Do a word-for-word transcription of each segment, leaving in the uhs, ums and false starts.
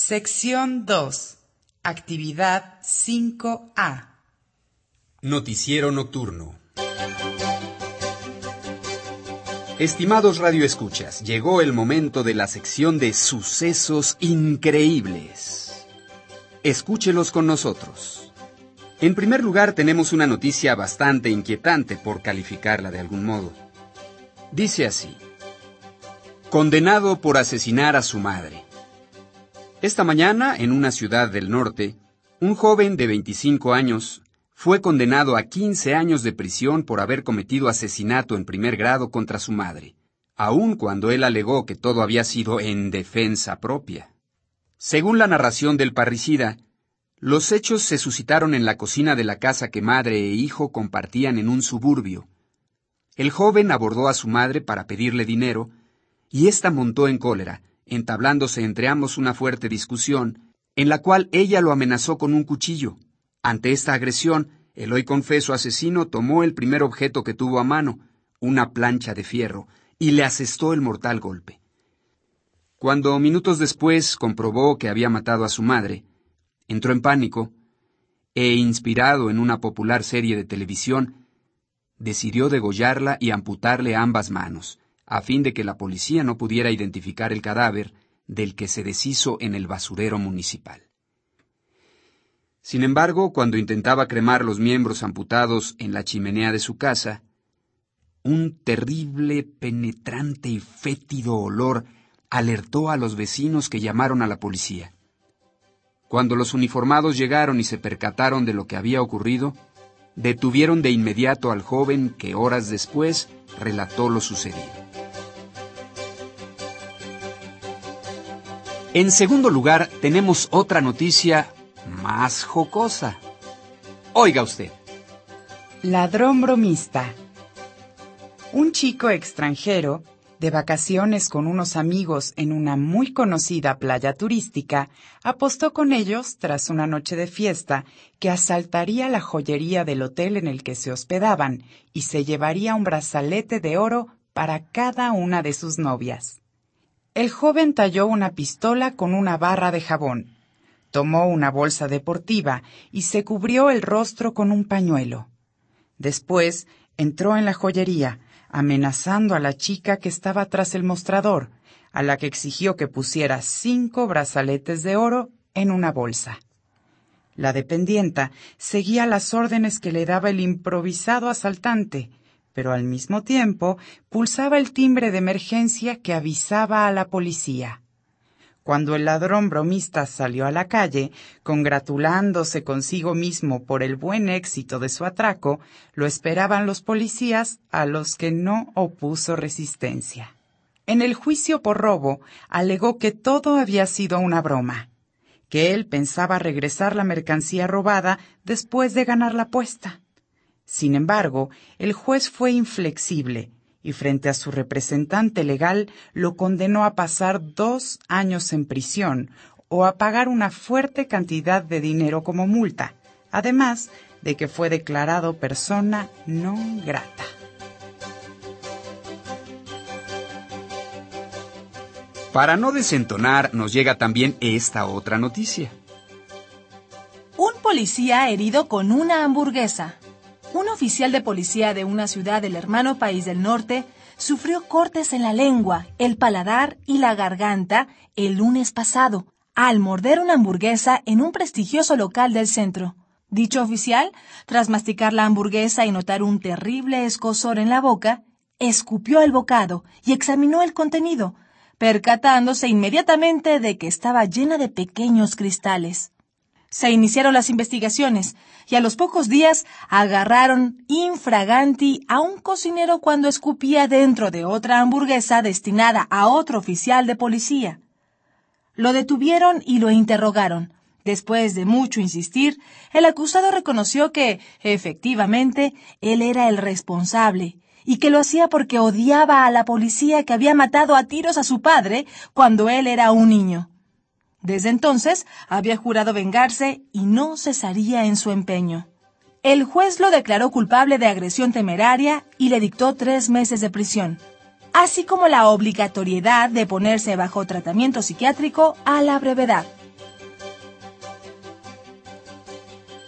Sección dos. Actividad cinco A. Noticiero nocturno. Estimados radioescuchas, llegó el momento de la sección de sucesos increíbles. Escúchelos con nosotros. En primer lugar, tenemos una noticia bastante inquietante, por calificarla de algún modo. Dice así: condenado por asesinar a su madre. Esta mañana, en una ciudad del norte, un joven de veinticinco años fue condenado a quince años de prisión por haber cometido asesinato en primer grado contra su madre, aun cuando él alegó que todo había sido en defensa propia. Según la narración del parricida, los hechos se suscitaron en la cocina de la casa que madre e hijo compartían en un suburbio. El joven abordó a su madre para pedirle dinero, y ésta montó en cólera, entablándose entre ambos una fuerte discusión, en la cual ella lo amenazó con un cuchillo. Ante esta agresión, el hoy confeso asesino tomó el primer objeto que tuvo a mano, una plancha de fierro, y le asestó el mortal golpe. Cuando minutos después comprobó que había matado a su madre, entró en pánico, e inspirado en una popular serie de televisión, decidió degollarla y amputarle ambas manos, a fin de que la policía no pudiera identificar el cadáver del que se deshizo en el basurero municipal. Sin embargo, cuando intentaba cremar los miembros amputados en la chimenea de su casa, un terrible, penetrante y fétido olor alertó a los vecinos, que llamaron a la policía. Cuando los uniformados llegaron y se percataron de lo que había ocurrido, detuvieron de inmediato al joven, que horas después relató lo sucedido. En segundo lugar, tenemos otra noticia más jocosa. Oiga usted. Ladrón bromista. Un chico extranjero, de vacaciones con unos amigos en una muy conocida playa turística, apostó con ellos, tras una noche de fiesta, que asaltaría la joyería del hotel en el que se hospedaban y se llevaría un brazalete de oro para cada una de sus novias. El joven talló una pistola con una barra de jabón, tomó una bolsa deportiva y se cubrió el rostro con un pañuelo. Después entró en la joyería, amenazando a la chica que estaba tras el mostrador, a la que exigió que pusiera cinco brazaletes de oro en una bolsa. La dependienta seguía las órdenes que le daba el improvisado asaltante, pero al mismo tiempo pulsaba el timbre de emergencia que avisaba a la policía. Cuando el ladrón bromista salió a la calle, congratulándose consigo mismo por el buen éxito de su atraco, lo esperaban los policías, a los que no opuso resistencia. En el juicio por robo, alegó que todo había sido una broma, que él pensaba regresar la mercancía robada después de ganar la apuesta. Sin embargo, el juez fue inflexible y frente a su representante legal lo condenó a pasar dos años en prisión o a pagar una fuerte cantidad de dinero como multa, además de que fue declarado persona non grata. Para no desentonar, nos llega también esta otra noticia. Un policía herido con una hamburguesa. Un oficial de policía de una ciudad del hermano país del norte sufrió cortes en la lengua, el paladar y la garganta el lunes pasado, al morder una hamburguesa en un prestigioso local del centro. Dicho oficial, tras masticar la hamburguesa y notar un terrible escozor en la boca, escupió el bocado y examinó el contenido, percatándose inmediatamente de que estaba llena de pequeños cristales. Se iniciaron las investigaciones y a los pocos días agarraron infraganti a un cocinero cuando escupía dentro de otra hamburguesa destinada a otro oficial de policía. Lo detuvieron y lo interrogaron. Después de mucho insistir, el acusado reconoció que, efectivamente, él era el responsable y que lo hacía porque odiaba a la policía que había matado a tiros a su padre cuando él era un niño. Desde entonces había jurado vengarse y no cesaría en su empeño. El juez lo declaró culpable de agresión temeraria y le dictó tres meses de prisión, así como la obligatoriedad de ponerse bajo tratamiento psiquiátrico a la brevedad.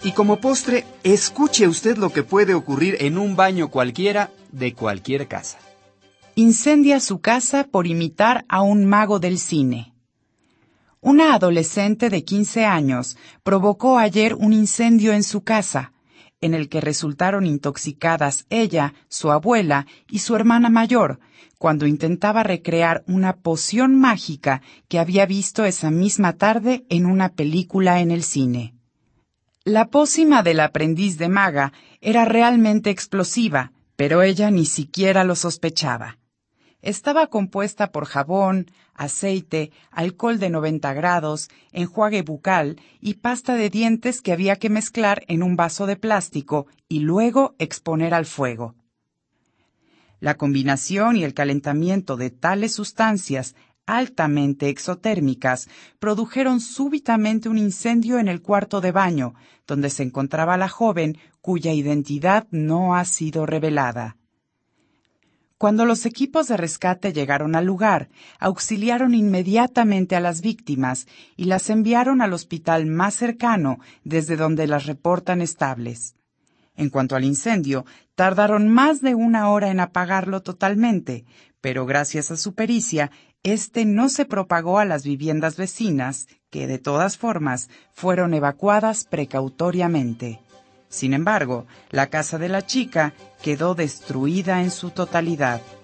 Y como postre, escuche usted lo que puede ocurrir en un baño cualquiera de cualquier casa. Incendia su casa por imitar a un mago del cine. Una adolescente de quince años provocó ayer un incendio en su casa, en el que resultaron intoxicadas ella, su abuela y su hermana mayor, cuando intentaba recrear una poción mágica que había visto esa misma tarde en una película en el cine. La pócima del aprendiz de maga era realmente explosiva, pero ella ni siquiera lo sospechaba. Estaba compuesta por jabón, aceite, alcohol de noventa grados, enjuague bucal y pasta de dientes que había que mezclar en un vaso de plástico y luego exponer al fuego. La combinación y el calentamiento de tales sustancias altamente exotérmicas produjeron súbitamente un incendio en el cuarto de baño, donde se encontraba la joven cuya identidad no ha sido revelada. Cuando los equipos de rescate llegaron al lugar, auxiliaron inmediatamente a las víctimas y las enviaron al hospital más cercano, desde donde las reportan estables. En cuanto al incendio, tardaron más de una hora en apagarlo totalmente, pero gracias a su pericia, este no se propagó a las viviendas vecinas, que de todas formas fueron evacuadas precautoriamente. Sin embargo, la casa de la chica quedó destruida en su totalidad.